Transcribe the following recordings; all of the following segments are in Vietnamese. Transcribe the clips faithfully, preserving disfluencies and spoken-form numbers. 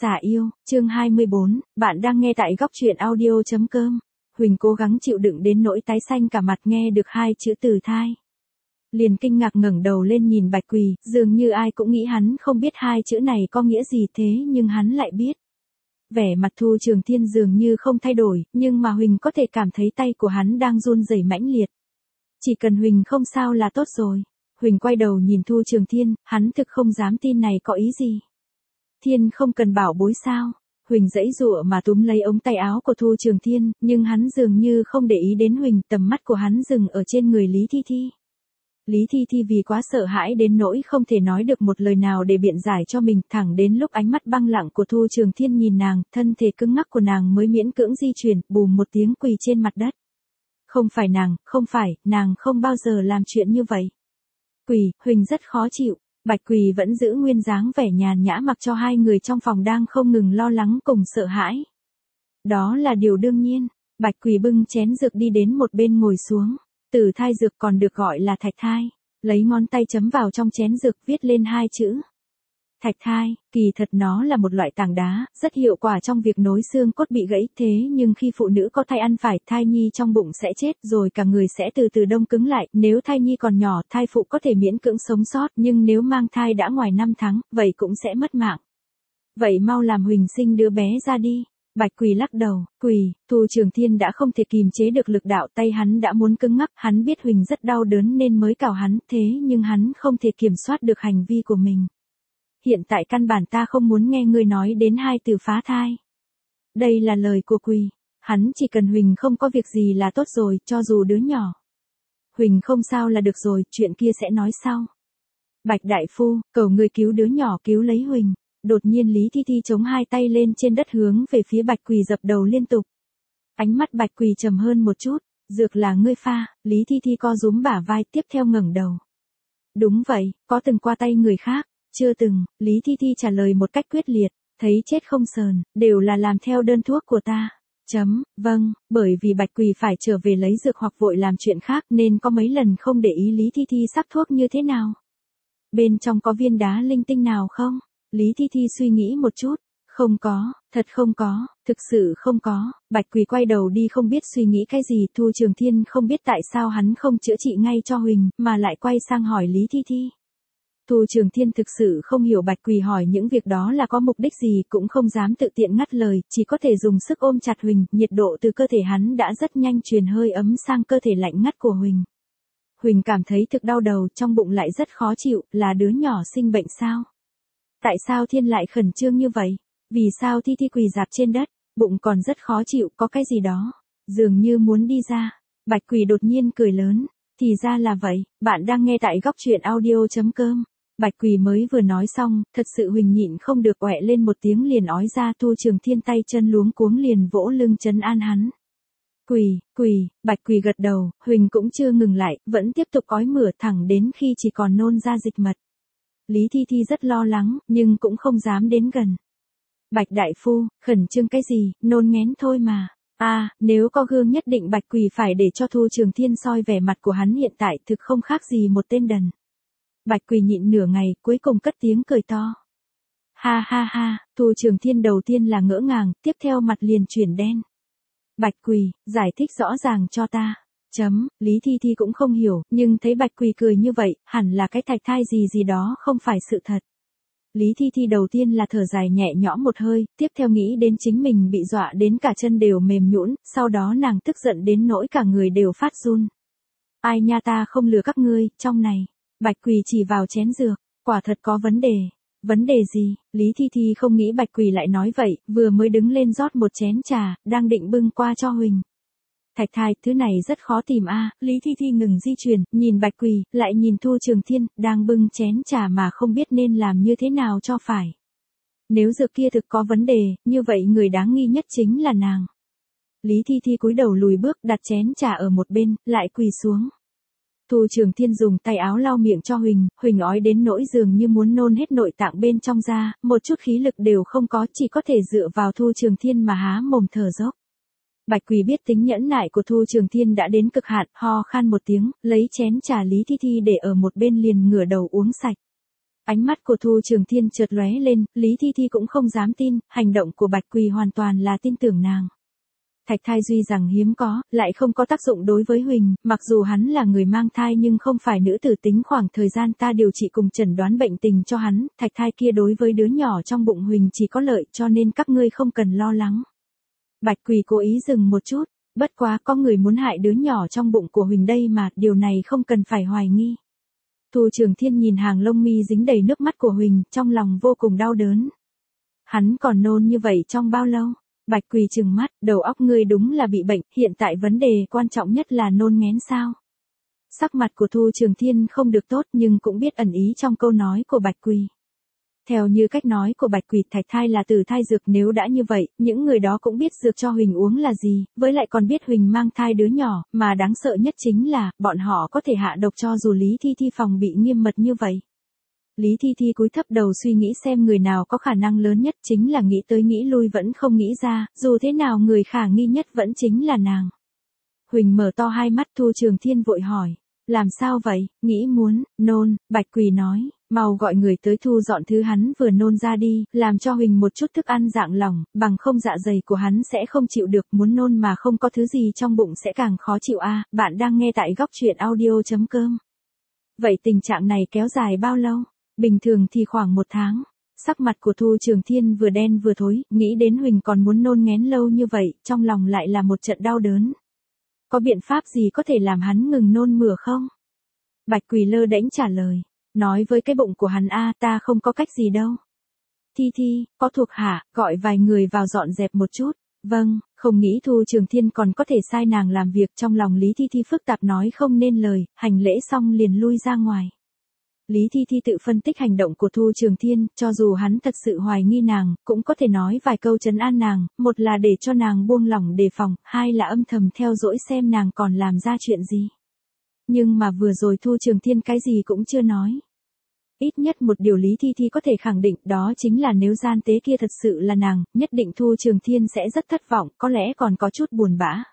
Xả yêu, chương hai mươi bốn, bạn đang nghe tại góc truyện audio.com. Huỳnh cố gắng chịu đựng đến nỗi tái xanh cả mặt nghe được hai chữ từ thai. Liền kinh ngạc ngẩng đầu lên nhìn Bạch Quỳ, dường như ai cũng nghĩ hắn không biết hai chữ này có nghĩa gì thế nhưng hắn lại biết. Vẻ mặt Thu Trường Thiên dường như không thay đổi, nhưng mà Huỳnh có thể cảm thấy tay của hắn đang run rẩy mãnh liệt. Chỉ cần Huỳnh không sao là tốt rồi. Huỳnh quay đầu nhìn Thu Trường Thiên, hắn thực không dám tin này có ý gì. Thiên không cần bảo bối sao? Huỳnh giãy giụa mà túm lấy ống tay áo của Thu Trường Thiên, nhưng hắn dường như không để ý đến Huỳnh, tầm mắt của hắn dừng ở trên người Lý Thi Thi. Lý Thi Thi vì quá sợ hãi đến nỗi không thể nói được một lời nào để biện giải cho mình, thẳng đến lúc ánh mắt băng lặng của Thu Trường Thiên nhìn nàng, thân thể cứng ngắc của nàng mới miễn cưỡng di chuyển, bùm một tiếng quỳ trên mặt đất. Không phải nàng, không phải, nàng không bao giờ làm chuyện như vậy. Quỳ, Huỳnh rất khó chịu. Bạch Quỳ vẫn giữ nguyên dáng vẻ nhàn nhã mặc cho hai người trong phòng đang không ngừng lo lắng cùng sợ hãi. Đó là điều đương nhiên. Bạch Quỳ bưng chén dược đi đến một bên ngồi xuống. Tử thai dược còn được gọi là thạch thai. Lấy ngón tay chấm vào trong chén dược viết lên hai chữ. Thạch thai, kỳ thật nó là một loại tảng đá, rất hiệu quả trong việc nối xương cốt bị gãy, thế nhưng khi phụ nữ có thai ăn phải, thai nhi trong bụng sẽ chết, rồi cả người sẽ từ từ đông cứng lại, nếu thai nhi còn nhỏ, thai phụ có thể miễn cưỡng sống sót, nhưng nếu mang thai đã ngoài năm tháng, vậy cũng sẽ mất mạng. Vậy mau làm Huỳnh sinh đứa bé ra đi. Bạch Quỳ lắc đầu, Quỳ, Thu Trường Thiên đã không thể kìm chế được lực đạo, tay hắn đã muốn cứng ngắc, hắn biết Huỳnh rất đau đớn nên mới cào hắn, thế nhưng hắn không thể kiểm soát được hành vi của mình. Hiện tại căn bản ta không muốn nghe ngươi nói đến hai từ phá thai. Đây là lời của Quỳ, hắn chỉ cần Huỳnh không có việc gì là tốt rồi, cho dù đứa nhỏ. Huỳnh không sao là được rồi, chuyện kia sẽ nói sau. Bạch đại phu, cầu ngươi cứu đứa nhỏ, cứu lấy Huỳnh. Đột nhiên Lý Thi Thi chống hai tay lên trên đất hướng về phía Bạch Quỳ dập đầu liên tục. Ánh mắt Bạch Quỳ trầm hơn một chút, dược là ngươi pha, Lý Thi Thi co rúm bả vai tiếp theo ngẩng đầu. Đúng vậy, có từng qua tay người khác. Chưa từng, Lý Thi Thi trả lời một cách quyết liệt, thấy chết không sờn, đều là làm theo đơn thuốc của ta. Chấm, vâng, bởi vì Bạch Quỳ phải trở về lấy dược hoặc vội làm chuyện khác nên có mấy lần không để ý Lý Thi Thi sắc thuốc như thế nào. Bên trong có viên đá linh tinh nào không? Lý Thi Thi suy nghĩ một chút, không có, thật không có, thực sự không có. Bạch Quỳ quay đầu đi không biết suy nghĩ cái gì, Thu Trường Thiên không biết tại sao hắn không chữa trị ngay cho Huỳnh, mà lại quay sang hỏi Lý Thi Thi. Thu Trường Thiên thực sự không hiểu Bạch Quỳ hỏi những việc đó là có mục đích gì, cũng không dám tự tiện ngắt lời, chỉ có thể dùng sức ôm chặt Huỳnh, nhiệt độ từ cơ thể hắn đã rất nhanh truyền hơi ấm sang cơ thể lạnh ngắt của Huỳnh. Huỳnh cảm thấy thực đau đầu, trong bụng lại rất khó chịu, là đứa nhỏ sinh bệnh sao? Tại sao Thiên lại khẩn trương như vậy? Vì sao Thi Thi quỳ rạp trên đất, bụng còn rất khó chịu, có cái gì đó, dường như muốn đi ra. Bạch Quỳ đột nhiên cười lớn, thì ra là vậy, bạn đang nghe tại góc truyện audio.com. Bạch Quỳ mới vừa nói xong, thật sự Huỳnh nhịn không được ọe lên một tiếng liền ói ra. Thu Trường Thiên tay chân luống cuống liền vỗ lưng trấn an hắn. Quỳ, Quỳ, Bạch Quỳ gật đầu, Huỳnh cũng chưa ngừng lại, vẫn tiếp tục ói mửa thẳng đến khi chỉ còn nôn ra dịch mật. Lý Thi Thi rất lo lắng, nhưng cũng không dám đến gần. Bạch đại phu, khẩn trương cái gì, nôn nghén thôi mà. À, nếu có gương nhất định Bạch Quỳ phải để cho Thu Trường Thiên soi vẻ mặt của hắn hiện tại thực không khác gì một tên đần. Bạch Quỳ nhịn nửa ngày, cuối cùng cất tiếng cười to. Ha ha ha, Thu Trường Thiên đầu tiên là ngỡ ngàng, tiếp theo mặt liền chuyển đen. Bạch Quỳ, giải thích rõ ràng cho ta. Chấm, Lý Thi Thi cũng không hiểu, nhưng thấy Bạch Quỳ cười như vậy, hẳn là cái thạch thai gì gì đó không phải sự thật. Lý Thi Thi đầu tiên là thở dài nhẹ nhõm một hơi, tiếp theo nghĩ đến chính mình bị dọa đến cả chân đều mềm nhũn, sau đó nàng tức giận đến nỗi cả người đều phát run. Ai nha, ta không lừa các ngươi, trong này. Bạch Quỳ chỉ vào chén dược, quả thật có vấn đề. Vấn đề gì? Lý Thi Thi không nghĩ Bạch Quỳ lại nói vậy, vừa mới đứng lên rót một chén trà, đang định bưng qua cho Huỳnh. Thạch thai, thứ này rất khó tìm a. À. Lý Thi Thi ngừng di chuyển, nhìn Bạch Quỳ, lại nhìn Thu Trường Thiên, đang bưng chén trà mà không biết nên làm như thế nào cho phải. Nếu dược kia thực có vấn đề, như vậy người đáng nghi nhất chính là nàng. Lý Thi Thi cúi đầu lùi bước, đặt chén trà ở một bên, lại quỳ xuống. Thu Trường Thiên dùng tay áo lau miệng cho Huỳnh, Huỳnh ói đến nỗi dường như muốn nôn hết nội tạng bên trong ra, một chút khí lực đều không có, chỉ có thể dựa vào Thu Trường Thiên mà há mồm thở dốc. Bạch Quỳ biết tính nhẫn nại của Thu Trường Thiên đã đến cực hạn, ho khan một tiếng, lấy chén trà Lý Thi Thi để ở một bên liền ngửa đầu uống sạch. Ánh mắt của Thu Trường Thiên chợt lóe lên, Lý Thi Thi cũng không dám tin, hành động của Bạch Quỳ hoàn toàn là tin tưởng nàng. Thạch thai duy rằng hiếm có, lại không có tác dụng đối với Huỳnh, mặc dù hắn là người mang thai nhưng không phải nữ tử, tính khoảng thời gian ta điều trị cùng chẩn đoán bệnh tình cho hắn, thạch thai kia đối với đứa nhỏ trong bụng Huỳnh chỉ có lợi, cho nên các ngươi không cần lo lắng. Bạch Quỳ cố ý dừng một chút, bất quá có người muốn hại đứa nhỏ trong bụng của Huỳnh đây mà, điều này không cần phải hoài nghi. Thu Trường Thiên nhìn hàng lông mi dính đầy nước mắt của Huỳnh, trong lòng vô cùng đau đớn. Hắn còn nôn như vậy trong bao lâu? Bạch Quỳ trừng mắt, đầu óc ngươi đúng là bị bệnh, hiện tại vấn đề quan trọng nhất là nôn nghén sao? Sắc mặt của Thu Trường Thiên không được tốt nhưng cũng biết ẩn ý trong câu nói của Bạch Quỳ. Theo như cách nói của Bạch Quỳ, thạch thai là từ thai dược, nếu đã như vậy, những người đó cũng biết dược cho Huỳnh uống là gì, với lại còn biết Huỳnh mang thai đứa nhỏ, mà đáng sợ nhất chính là, bọn họ có thể hạ độc cho dù Lý Thi Thi phòng bị nghiêm mật như vậy. Lý Thi Thi cúi thấp đầu suy nghĩ xem người nào có khả năng lớn nhất, chính là nghĩ tới nghĩ lui vẫn không nghĩ ra, dù thế nào người khả nghi nhất vẫn chính là nàng. Huỳnh mở to hai mắt, Thu Trường Thiên vội hỏi, làm sao vậy, nghĩ muốn, nôn, Bạch Quỳ nói, mau gọi người tới thu dọn thứ hắn vừa nôn ra đi, làm cho Huỳnh một chút thức ăn dạng lỏng, bằng không dạ dày của hắn sẽ không chịu được, muốn nôn mà không có thứ gì trong bụng sẽ càng khó chịu a. À, bạn đang nghe tại góc truyện audio chấm com. Vậy tình trạng này kéo dài bao lâu? Bình thường thì khoảng một tháng. Sắc mặt của Thu Trường Thiên vừa đen vừa thối, nghĩ đến Huỳnh còn muốn nôn nghén lâu như vậy, trong lòng lại là một trận đau đớn. Có biện pháp gì có thể làm hắn ngừng nôn mửa không? Bạch Quỳ lơ đễnh trả lời, nói với cái bụng của hắn a, ta không có cách gì đâu. Thi Thi, có thuộc hạ, gọi vài người vào dọn dẹp một chút. Vâng, không nghĩ Thu Trường Thiên còn có thể sai nàng làm việc, trong lòng Lý Thi Thi phức tạp nói không nên lời, hành lễ xong liền lui ra ngoài. Lý Thi Thi tự phân tích hành động của Thu Trường Thiên, cho dù hắn thật sự hoài nghi nàng, cũng có thể nói vài câu trấn an nàng, một là để cho nàng buông lỏng đề phòng, hai là âm thầm theo dõi xem nàng còn làm ra chuyện gì. Nhưng mà vừa rồi Thu Trường Thiên cái gì cũng chưa nói. Ít nhất một điều Lý Thi Thi có thể khẳng định, đó chính là nếu gian tế kia thật sự là nàng, nhất định Thu Trường Thiên sẽ rất thất vọng, có lẽ còn có chút buồn bã.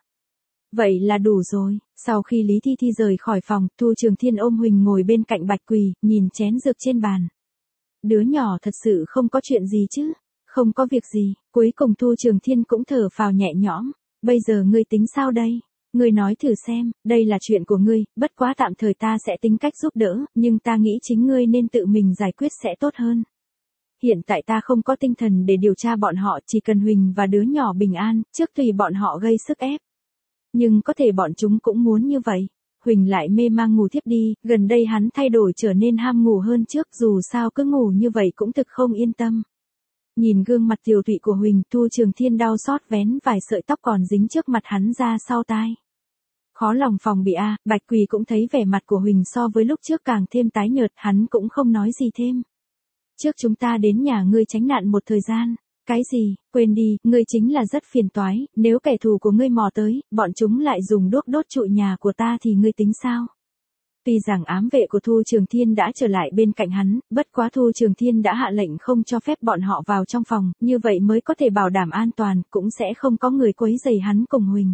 Vậy là đủ rồi. Sau khi Lý Thi Thi rời khỏi phòng, Thu Trường Thiên ôm Huỳnh ngồi bên cạnh Bạch Quỳ, nhìn chén dược trên bàn. Đứa nhỏ thật sự không có chuyện gì chứ? Không có việc gì. Cuối cùng Thu Trường Thiên cũng thở phào nhẹ nhõm. Bây giờ ngươi tính sao đây? Ngươi nói thử xem, đây là chuyện của ngươi, bất quá tạm thời ta sẽ tính cách giúp đỡ, nhưng ta nghĩ chính ngươi nên tự mình giải quyết sẽ tốt hơn. Hiện tại ta không có tinh thần để điều tra bọn họ, chỉ cần Huỳnh và đứa nhỏ bình an, trước tùy bọn họ gây sức ép. Nhưng có thể bọn chúng cũng muốn như vậy. Huỳnh lại mê mang ngủ thiếp đi, gần đây hắn thay đổi trở nên ham ngủ hơn trước, dù sao cứ ngủ như vậy cũng thực không yên tâm. Nhìn gương mặt tiều tụy của Huỳnh, Thu Trường Thiên đau xót vén vài sợi tóc còn dính trước mặt hắn ra sau tai. Khó lòng phòng bị a. À, Bạch Quỳ cũng thấy vẻ mặt của Huỳnh so với lúc trước càng thêm tái nhợt, hắn cũng không nói gì thêm. Trước chúng ta đến nhà ngươi tránh nạn một thời gian. Cái gì, quên đi, ngươi chính là rất phiền toái, nếu kẻ thù của ngươi mò tới, bọn chúng lại dùng đuốc đốt trụi nhà của ta thì ngươi tính sao? Tuy rằng ám vệ của Thu Trường Thiên đã trở lại bên cạnh hắn, bất quá Thu Trường Thiên đã hạ lệnh không cho phép bọn họ vào trong phòng, như vậy mới có thể bảo đảm an toàn, cũng sẽ không có người quấy rầy hắn cùng Huỳnh.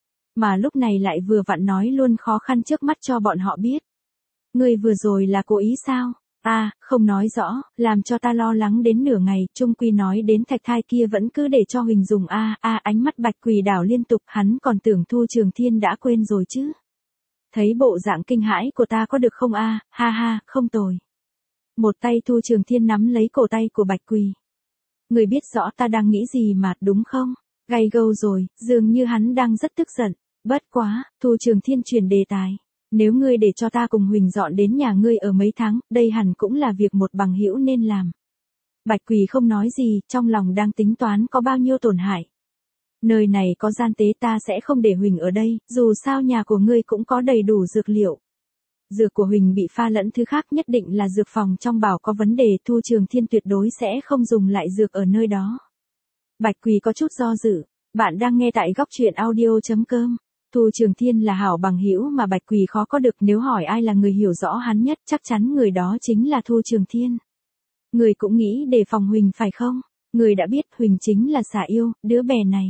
Mà lúc này lại vừa vặn nói luôn khó khăn trước mắt cho bọn họ biết. Ngươi vừa rồi là cố ý sao? À, không nói rõ, làm cho ta lo lắng đến nửa ngày, trung quy nói đến thạch thai kia vẫn cứ để cho Huỳnh dùng a a. Ánh mắt Bạch Quỳ đảo liên tục, hắn còn tưởng Thu Trường Thiên đã quên rồi chứ. Thấy bộ dạng kinh hãi của ta có được không a? À? Ha ha, không tồi. Một tay Thu Trường Thiên nắm lấy cổ tay của Bạch Quỳ. Người biết rõ ta đang nghĩ gì mà, đúng không? Gay gâu rồi, dường như hắn đang rất tức giận. Bất quá, Thu Trường Thiên chuyển đề tài. Nếu ngươi để cho ta cùng Huỳnh dọn đến nhà ngươi ở mấy tháng, đây hẳn cũng là việc một bằng hữu nên làm. Bạch Quỳ không nói gì, trong lòng đang tính toán có bao nhiêu tổn hại. Nơi này có gian tế, ta sẽ không để Huỳnh ở đây, dù sao nhà của ngươi cũng có đầy đủ dược liệu. Dược của Huỳnh bị pha lẫn thứ khác, nhất định là dược phòng trong bảo có vấn đề, Thu Trường Thiên tuyệt đối sẽ không dùng lại dược ở nơi đó. Bạch Quỳ có chút do dự. Bạn đang nghe tại góc truyện audio chấm com. Thu Trường Thiên là hảo bằng hữu mà Bạch Quỳ khó có được, nếu hỏi ai là người hiểu rõ hắn nhất, chắc chắn người đó chính là Thu Trường Thiên. Người cũng nghĩ đề phòng Huỳnh phải không? Người đã biết Huỳnh chính là xà yêu, đứa bé này.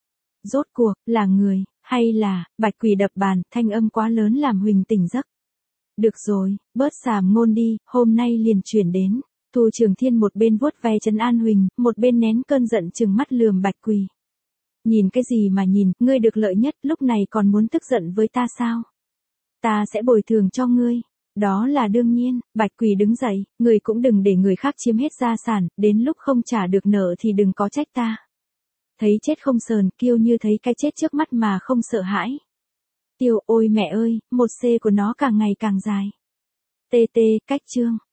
Rốt cuộc, là người, hay là, Bạch Quỳ đập bàn, thanh âm quá lớn làm Huỳnh tỉnh giấc. Được rồi, bớt xàm ngôn đi, hôm nay liền chuyển đến. Thu Trường Thiên một bên vuốt ve trấn an Huỳnh, một bên nén cơn giận trừng mắt lườm Bạch Quỳ. Nhìn cái gì mà nhìn, ngươi được lợi nhất, lúc này còn muốn tức giận với ta sao? Ta sẽ bồi thường cho ngươi. Đó là đương nhiên. Bạch Quỳ đứng dậy, ngươi cũng đừng để người khác chiếm hết gia sản, đến lúc không trả được nợ thì đừng có trách ta. Thấy chết không sờn, Kiêu như thấy cái chết trước mắt mà không sợ hãi. Tiêu, ôi mẹ ơi, một C của nó càng ngày càng dài. Tê tê, cách chương.